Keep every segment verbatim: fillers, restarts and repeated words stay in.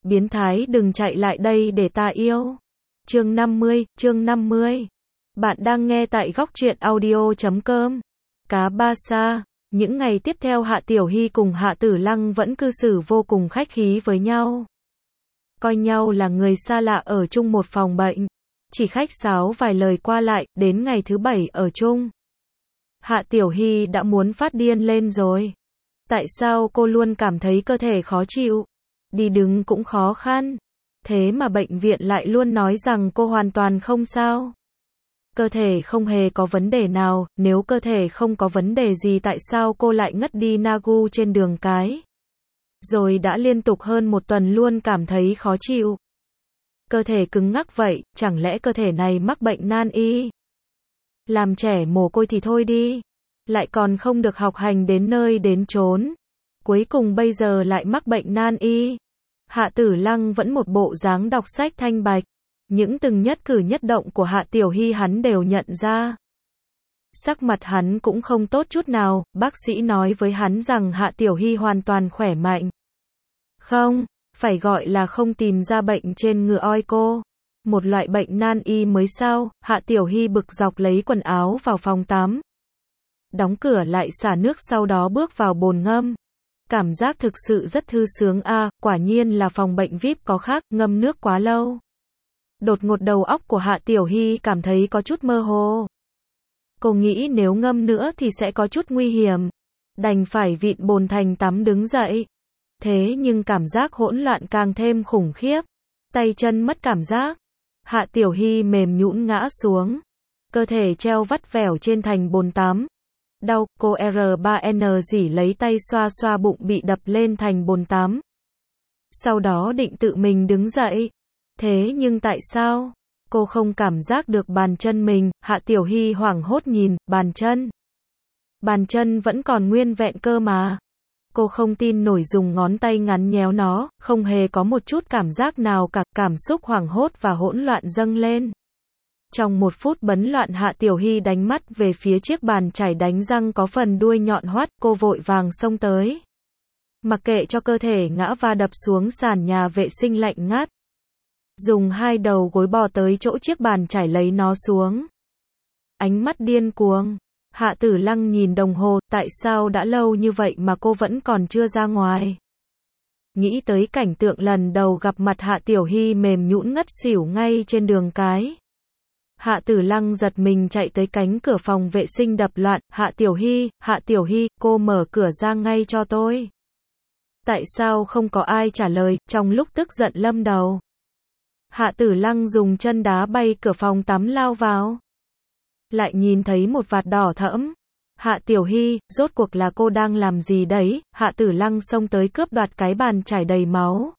biến thái đừng chạy lại đây để ta yêu. Chương năm mươi, chương năm mươi. Bạn đang nghe tại góc truyện audio chấm com. Cá Ba Sa. Những ngày tiếp theo Hạ Tiểu Hy cùng Hạ Tử Lăng vẫn cư xử vô cùng khách khí với nhau. Coi nhau là người xa lạ ở chung một phòng bệnh. Chỉ khách sáo vài lời qua lại, đến ngày thứ bảy ở chung. Hạ Tiểu Hy đã muốn phát điên lên rồi. Tại sao cô luôn cảm thấy cơ thể khó chịu? Đi đứng cũng khó khăn. Thế mà bệnh viện lại luôn nói rằng cô hoàn toàn không sao. Cơ thể không hề có vấn đề nào, nếu cơ thể không có vấn đề gì tại sao cô lại ngất đi Nagu trên đường cái? Rồi đã liên tục hơn một tuần luôn cảm thấy khó chịu. Cơ thể cứng ngắc vậy, chẳng lẽ cơ thể này mắc bệnh nan y? Làm trẻ mồ côi thì thôi đi. Lại còn không được học hành đến nơi đến chốn. Cuối cùng bây giờ lại mắc bệnh nan y. Hạ Tử Lăng vẫn một bộ dáng đọc sách thanh bạch. Những từng nhất cử nhất động của Hạ Tiểu Hy hắn đều nhận ra. Sắc mặt hắn cũng không tốt chút nào, bác sĩ nói với hắn rằng Hạ Tiểu Hy hoàn toàn khỏe mạnh. Không, phải gọi là không tìm ra bệnh trên ngựa oi cô. Một loại bệnh nan y mới sao? Hạ Tiểu Hy bực dọc lấy quần áo vào phòng tắm. Đóng cửa lại xả nước sau đó bước vào bồn ngâm. Cảm giác thực sự rất thư sướng a, à, quả nhiên là phòng bệnh vi ai pi có khác, ngâm nước quá lâu. Đột ngột đầu óc của Hạ Tiểu Hy cảm thấy có chút mơ hồ. Cô nghĩ nếu ngâm nữa thì sẽ có chút nguy hiểm. Đành phải vịn bồn thành tắm đứng dậy. Thế nhưng cảm giác hỗn loạn càng thêm khủng khiếp. Tay chân mất cảm giác. Hạ Tiểu Hy mềm nhũn ngã xuống. Cơ thể treo vắt vẻo trên thành bồn tắm. Đau, cô R ba N dỉ lấy tay xoa xoa bụng bị đập lên thành bồn tắm. Sau đó định tự mình đứng dậy. Thế nhưng tại sao? Cô không cảm giác được bàn chân mình. Hạ Tiểu Hy hoảng hốt nhìn, bàn chân. Bàn chân vẫn còn nguyên vẹn cơ mà. Cô không tin nổi dùng ngón tay ngắn nhéo nó, không hề có một chút cảm giác nào cả, cảm xúc hoảng hốt và hỗn loạn dâng lên. Trong một phút bấn loạn Hạ Tiểu Hy đánh mắt về phía chiếc bàn chải đánh răng có phần đuôi nhọn hoắt, cô vội vàng xông tới. Mặc kệ cho cơ thể ngã va đập xuống sàn nhà vệ sinh lạnh ngắt. Dùng hai đầu gối bò tới chỗ chiếc bàn chải lấy nó xuống. Ánh mắt điên cuồng. Hạ Tử Lăng nhìn đồng hồ, tại sao đã lâu như vậy mà cô vẫn còn chưa ra ngoài. Nghĩ tới cảnh tượng lần đầu gặp mặt Hạ Tiểu Hy mềm nhũn ngất xỉu ngay trên đường cái. Hạ Tử Lăng giật mình chạy tới cánh cửa phòng vệ sinh đập loạn, Hạ Tiểu Hy, Hạ Tiểu Hy, cô mở cửa ra ngay cho tôi. Tại sao không có ai trả lời, trong lúc tức giận lâm đầu. Hạ Tử Lăng dùng chân đá bay cửa phòng tắm lao vào. Lại nhìn thấy một vạt đỏ thẫm. Hạ Tiểu Hy, rốt cuộc là cô đang làm gì đấy? Hạ Tử Lăng xông tới cướp đoạt cái bàn chải đầy máu.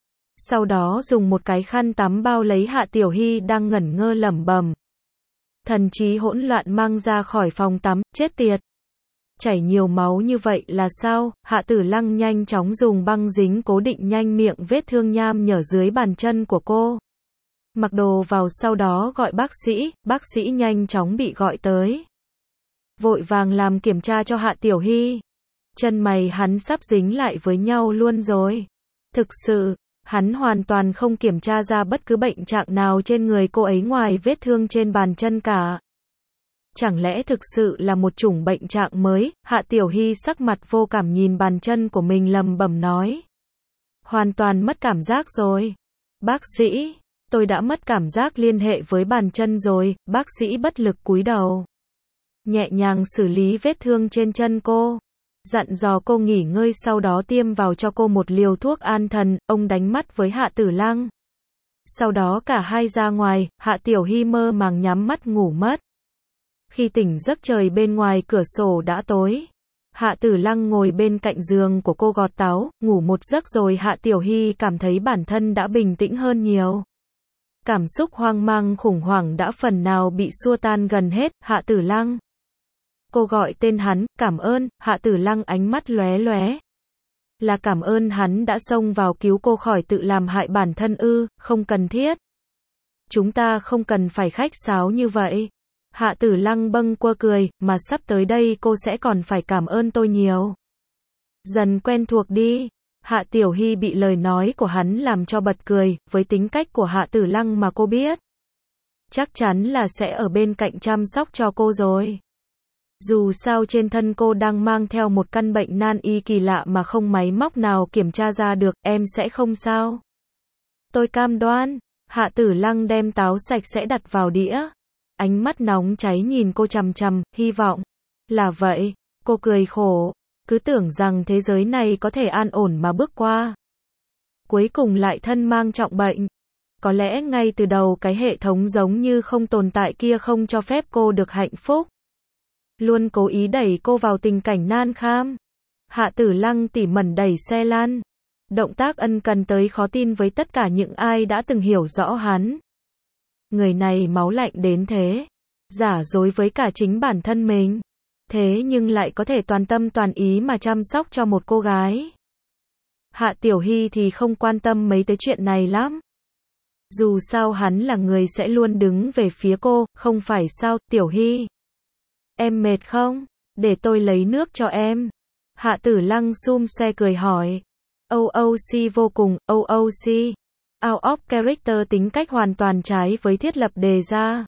Sau đó dùng một cái khăn tắm bao lấy Hạ Tiểu Hy đang ngẩn ngơ lẩm bẩm. Thần trí hỗn loạn mang ra khỏi phòng tắm, chết tiệt. Chảy nhiều máu như vậy là sao? Hạ Tử Lăng nhanh chóng dùng băng dính cố định nhanh miệng vết thương nham nhở dưới bàn chân của cô. Mặc đồ vào sau đó gọi bác sĩ, bác sĩ nhanh chóng bị gọi tới. Vội vàng làm kiểm tra cho Hạ Tiểu Hy. Chân mày hắn sắp dính lại với nhau luôn rồi. Thực sự, hắn hoàn toàn không kiểm tra ra bất cứ bệnh trạng nào trên người cô ấy ngoài vết thương trên bàn chân cả. Chẳng lẽ thực sự là một chủng bệnh trạng mới? Hạ Tiểu Hy sắc mặt vô cảm nhìn bàn chân của mình lẩm bẩm nói. Hoàn toàn mất cảm giác rồi. Bác sĩ, tôi đã mất cảm giác liên hệ với bàn chân rồi. Bác sĩ bất lực cúi đầu. Nhẹ nhàng xử lý vết thương trên chân cô. Dặn dò cô nghỉ ngơi sau đó tiêm vào cho cô một liều thuốc an thần. Ông đánh mắt với Hạ Tử Lăng. Sau đó cả hai ra ngoài, Hạ Tiểu Hy mơ màng nhắm mắt ngủ mất. Khi tỉnh giấc trời bên ngoài cửa sổ đã tối. Hạ Tử Lăng ngồi bên cạnh giường của cô gọt táo, ngủ một giấc rồi Hạ Tiểu Hy cảm thấy bản thân đã bình tĩnh hơn nhiều. Cảm xúc hoang mang khủng hoảng đã phần nào bị xua tan gần hết. Hạ Tử Lăng. Cô gọi tên hắn, cảm ơn. Hạ Tử Lăng ánh mắt lóe lóe. Là cảm ơn hắn đã xông vào cứu cô khỏi tự làm hại bản thân ư? Không cần thiết. Chúng ta không cần phải khách sáo như vậy. Hạ Tử Lăng bâng quơ cười, mà sắp tới đây cô sẽ còn phải cảm ơn tôi nhiều. Dần quen thuộc đi. Hạ Tiểu Hy bị lời nói của hắn làm cho bật cười, với tính cách của Hạ Tử Lăng mà cô biết. Chắc chắn là sẽ ở bên cạnh chăm sóc cho cô rồi. Dù sao trên thân cô đang mang theo một căn bệnh nan y kỳ lạ mà không máy móc nào kiểm tra ra được, em sẽ không sao. Tôi cam đoan. Hạ Tử Lăng đem táo sạch sẽ đặt vào đĩa. Ánh mắt nóng cháy nhìn cô chằm chằm, hy vọng. Là vậy. Cô cười khổ. Cứ tưởng rằng thế giới này có thể an ổn mà bước qua. Cuối cùng lại thân mang trọng bệnh. Có lẽ ngay từ đầu cái hệ thống giống như không tồn tại kia không cho phép cô được hạnh phúc. Luôn cố ý đẩy cô vào tình cảnh nan kham. Hạ Tử Lăng tỉ mẩn đẩy xe lăn. Động tác ân cần tới khó tin với tất cả những ai đã từng hiểu rõ hắn. Người này máu lạnh đến thế. Giả dối với cả chính bản thân mình. Thế nhưng lại có thể toàn tâm toàn ý mà chăm sóc cho một cô gái. Hạ Tiểu Hy thì không quan tâm mấy tới chuyện này lắm. Dù sao hắn là người sẽ luôn đứng về phía cô, không phải sao, Tiểu Hy. Em mệt không? Để tôi lấy nước cho em. Hạ Tử Lăng xum xe cười hỏi. ô ô xê vô cùng, ô ô xê. Out of character tính cách hoàn toàn trái với thiết lập đề ra.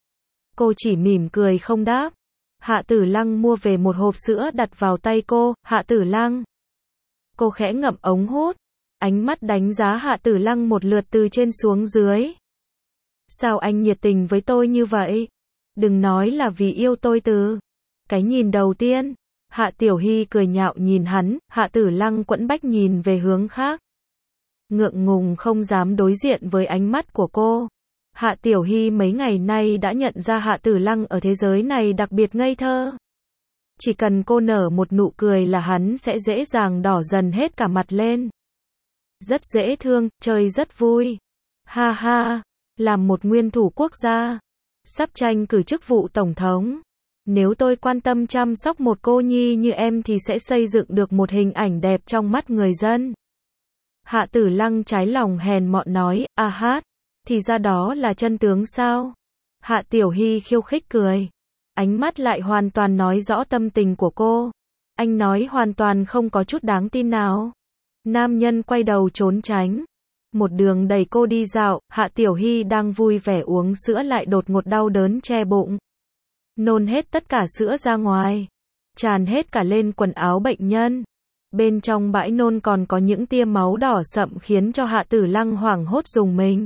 Cô chỉ mỉm cười không đáp. Hạ Tử Lăng mua về một hộp sữa đặt vào tay cô, Hạ Tử Lăng. Cô khẽ ngậm ống hút. Ánh mắt đánh giá Hạ Tử Lăng một lượt từ trên xuống dưới. Sao anh nhiệt tình với tôi như vậy? Đừng nói là vì yêu tôi từ cái nhìn đầu tiên. Hạ Tiểu Hy cười nhạo nhìn hắn, Hạ Tử Lăng quẫn bách nhìn về hướng khác. Ngượng ngùng không dám đối diện với ánh mắt của cô. Hạ Tiểu Hy mấy ngày nay đã nhận ra Hạ Tử Lăng ở thế giới này đặc biệt ngây thơ. Chỉ cần cô nở một nụ cười là hắn sẽ dễ dàng đỏ dần hết cả mặt lên. Rất dễ thương, chơi rất vui. Ha ha, làm một nguyên thủ quốc gia. Sắp tranh cử chức vụ tổng thống. Nếu tôi quan tâm chăm sóc một cô nhi như em thì sẽ xây dựng được một hình ảnh đẹp trong mắt người dân. Hạ Tử Lăng trái lòng hèn mọn nói, a hát, thì ra đó là chân tướng sao? Hạ Tiểu Hy khiêu khích cười. Ánh mắt lại hoàn toàn nói rõ tâm tình của cô. Anh nói hoàn toàn không có chút đáng tin nào. Nam nhân quay đầu trốn tránh. Một đường đẩy cô đi dạo, Hạ Tiểu Hy đang vui vẻ uống sữa lại đột ngột đau đớn che bụng. Nôn hết tất cả sữa ra ngoài. Tràn hết cả lên quần áo bệnh nhân. Bên trong bãi nôn còn có những tia máu đỏ sậm khiến cho Hạ Tử Lăng hoảng hốt rùng mình.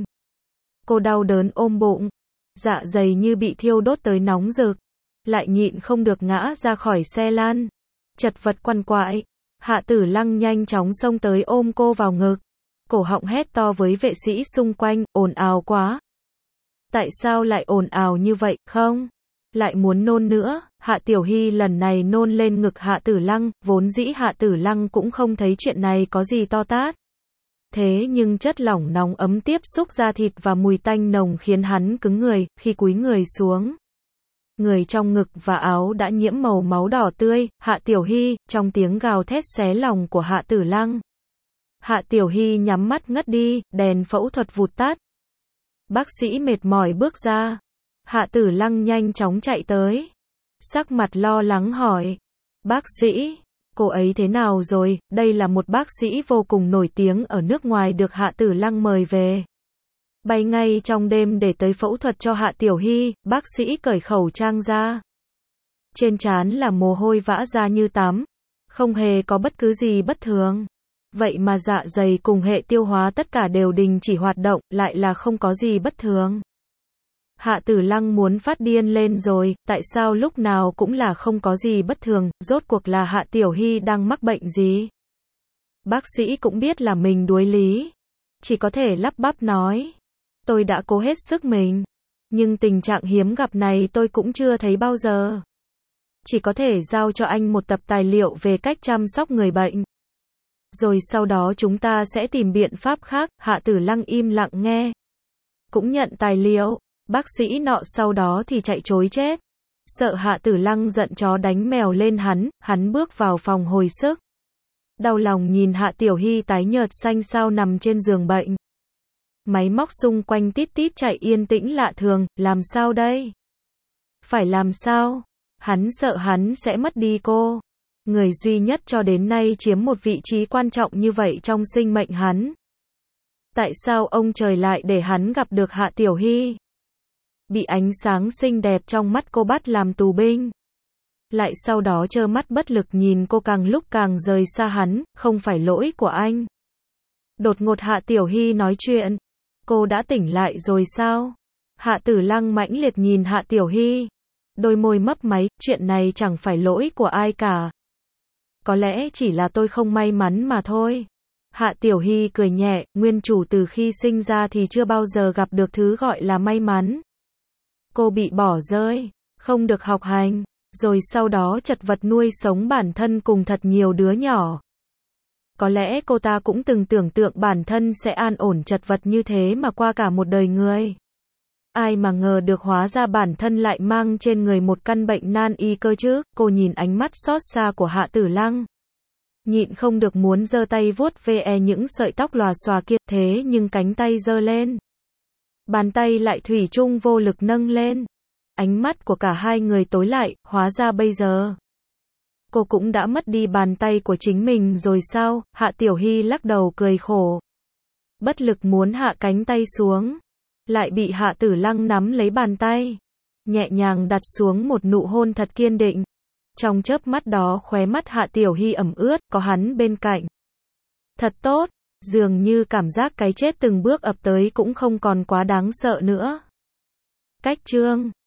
Cô đau đớn ôm bụng. Dạ dày như bị thiêu đốt tới nóng rực. Lại nhịn không được ngã ra khỏi xe lăn. Chật vật quằn quại. Hạ Tử Lăng nhanh chóng xông tới ôm cô vào ngực. Cổ họng hét to với vệ sĩ xung quanh, ồn ào quá. Tại sao lại ồn ào như vậy, không? Lại muốn nôn nữa. Hạ Tiểu Hy lần này nôn lên ngực Hạ Tử Lăng, vốn dĩ Hạ Tử Lăng cũng không thấy chuyện này có gì to tát. Thế nhưng chất lỏng nóng ấm tiếp xúc da thịt và mùi tanh nồng khiến hắn cứng người, khi cúi người xuống. Người trong ngực và áo đã nhiễm màu máu đỏ tươi, Hạ Tiểu Hy, trong tiếng gào thét xé lòng của Hạ Tử Lăng. Hạ Tiểu Hy nhắm mắt ngất đi, đèn phẫu thuật vụt tắt. Bác sĩ mệt mỏi bước ra. Hạ Tử Lăng nhanh chóng chạy tới. Sắc mặt lo lắng hỏi. Bác sĩ, cô ấy thế nào rồi? Đây là một bác sĩ vô cùng nổi tiếng ở nước ngoài được Hạ Tử Lăng mời về. Bay ngay trong đêm để tới phẫu thuật cho Hạ Tiểu Hy, bác sĩ cởi khẩu trang ra. Trên trán là mồ hôi vã ra như tắm. Không hề có bất cứ gì bất thường. Vậy mà dạ dày cùng hệ tiêu hóa tất cả đều đình chỉ hoạt động, lại là không có gì bất thường. Hạ Tử Lăng muốn phát điên lên rồi, tại sao lúc nào cũng là không có gì bất thường, rốt cuộc là Hạ Tiểu Hy đang mắc bệnh gì? Bác sĩ cũng biết là mình đuối lý. Chỉ có thể lắp bắp nói. Tôi đã cố hết sức mình. Nhưng tình trạng hiếm gặp này tôi cũng chưa thấy bao giờ. Chỉ có thể giao cho anh một tập tài liệu về cách chăm sóc người bệnh. Rồi sau đó chúng ta sẽ tìm biện pháp khác. Hạ Tử Lăng im lặng nghe. Cũng nhận tài liệu. Bác sĩ nọ sau đó thì chạy trối chết. Sợ Hạ Tử Lăng giận chó đánh mèo lên hắn, hắn bước vào phòng hồi sức. Đau lòng nhìn Hạ Tiểu Hy tái nhợt xanh xao nằm trên giường bệnh. Máy móc xung quanh tít tít chạy yên tĩnh lạ thường, làm sao đây? Phải làm sao? Hắn sợ hắn sẽ mất đi cô. Người duy nhất cho đến nay chiếm một vị trí quan trọng như vậy trong sinh mệnh hắn. Tại sao ông trời lại để hắn gặp được Hạ Tiểu Hy? Bị ánh sáng xinh đẹp trong mắt cô bắt làm tù binh. Lại sau đó trơ mắt bất lực nhìn cô càng lúc càng rời xa hắn, không phải lỗi của anh. Đột ngột Hạ Tiểu Hy nói chuyện. Cô đã tỉnh lại rồi sao? Hạ Tử Lăng mãnh liệt nhìn Hạ Tiểu Hy. Đôi môi mấp máy, chuyện này chẳng phải lỗi của ai cả. Có lẽ chỉ là tôi không may mắn mà thôi. Hạ Tiểu Hy cười nhẹ, nguyên chủ từ khi sinh ra thì chưa bao giờ gặp được thứ gọi là may mắn. Cô bị bỏ rơi, không được học hành, rồi sau đó chật vật nuôi sống bản thân cùng thật nhiều đứa nhỏ. Có lẽ cô ta cũng từng tưởng tượng bản thân sẽ an ổn chật vật như thế mà qua cả một đời người. Ai mà ngờ được hóa ra bản thân lại mang trên người một căn bệnh nan y cơ chứ. Cô nhìn ánh mắt xót xa của Hạ Tử Lăng, nhịn không được muốn giơ tay vuốt ve những sợi tóc lòa xòa kia, thế nhưng cánh tay giơ lên, bàn tay lại thủy chung vô lực nâng lên. Ánh mắt của cả hai người tối lại, hóa ra bây giờ cô cũng đã mất đi bàn tay của chính mình rồi sao? Hạ Tiểu Hy lắc đầu cười khổ, bất lực muốn hạ cánh tay xuống, lại bị Hạ Tử Lăng nắm lấy bàn tay, nhẹ nhàng đặt xuống một nụ hôn thật kiên định. Trong chớp mắt đó khóe mắt Hạ Tiểu Hy ẩm ướt, có hắn bên cạnh. Thật tốt, dường như cảm giác cái chết từng bước ập tới cũng không còn quá đáng sợ nữa. Cách chương